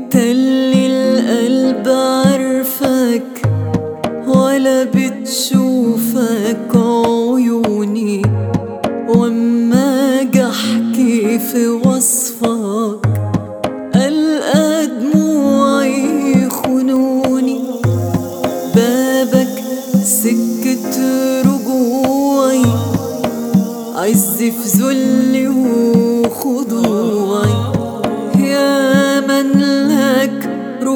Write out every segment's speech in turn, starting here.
انت اللي القلب عارفك ولا بتشوفك عيوني، واما اجي احكي في وصفك القى دموعي يخونوني. بابك سكة رجوعي، عز في ذلي وخضوعي، يا من لك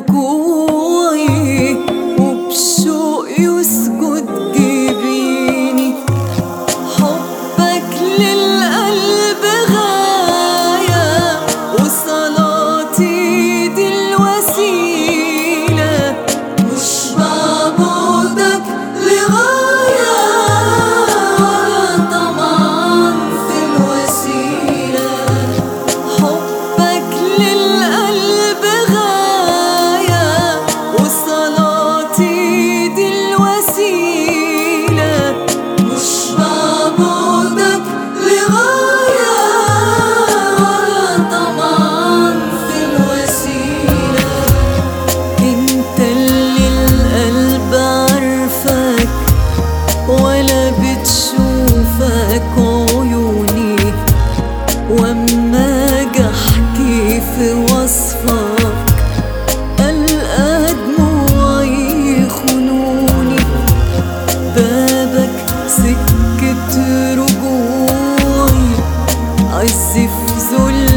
ركوعي وبشوق يسجد جبيني. حبك للقلب غاية وصلاتي دي الوسيلة، مش بعبدك لغاية ولا طمعان في الوسيلة. حبك للقلب غاية وصلاتي دي الوسيلة، مش بعبدك لغاية ولا طمعان في الوسيلة. انت اللي القلب عارفك ولا بتشوفك عيوني، واما اجي احكي في وصفك القى دموعي يخونوني. بابك سكة رجوعي، عز في ذل